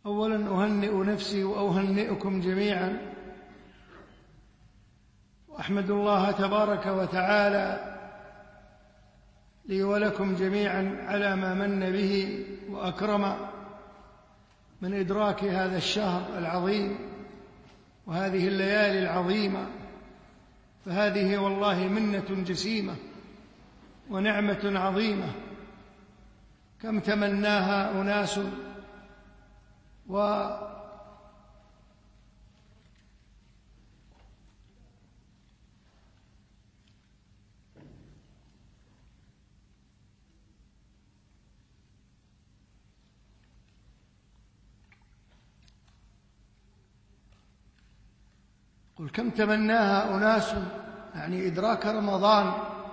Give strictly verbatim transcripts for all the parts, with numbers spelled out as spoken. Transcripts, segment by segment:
أولا أهنئ نفسي وأهنئكم جميعا، وأحمد الله تبارك وتعالى لي ولكم جميعا على ما من به وأكرم من إدراك هذا الشهر العظيم وهذه الليالي العظيمة، فهذه والله منة جسيمة ونعمة عظيمة كم تمناها أناس و قل كم تمناها أناس، يعني إدراك رمضان،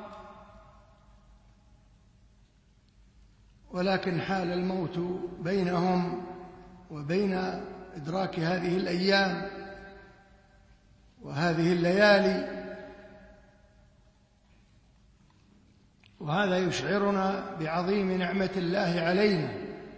ولكن حال الموت بينهم وبين إدراك هذه الأيام وهذه الليالي، وهذا يشعرنا بعظيم نعمة الله علينا.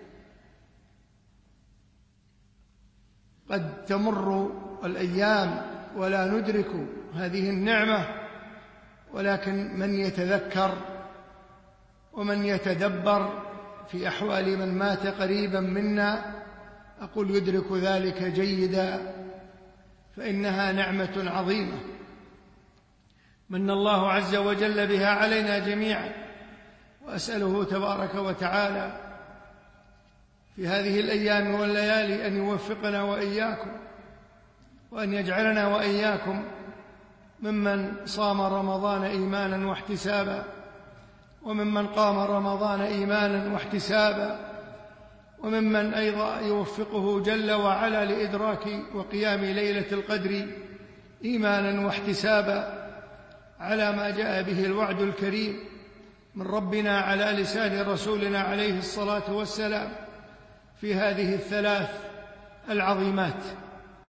قد تمر الأيام ولا ندرك هذه النعمة، ولكن من يتذكر ومن يتدبر في أحوال من مات قريبا منا أقول يدرك ذلك جيدا، فإنها نعمة عظيمة من الله عز وجل بها علينا جميعا. وأسأله تبارك وتعالى في هذه الأيام والليالي أن يوفقنا وإياكم، وأن يجعلنا وإياكم ممن صام رمضان إيمانا واحتسابا، وممن قام رمضان إيمانا واحتسابا، وممن أيضا يوفقه جل وعلا لإدراك وقيام ليلة القدر إيمانا واحتسابا على ما جاء به الوعد الكريم من ربنا على لسان رسولنا عليه الصلاة والسلام في هذه الثلاث العظيمات.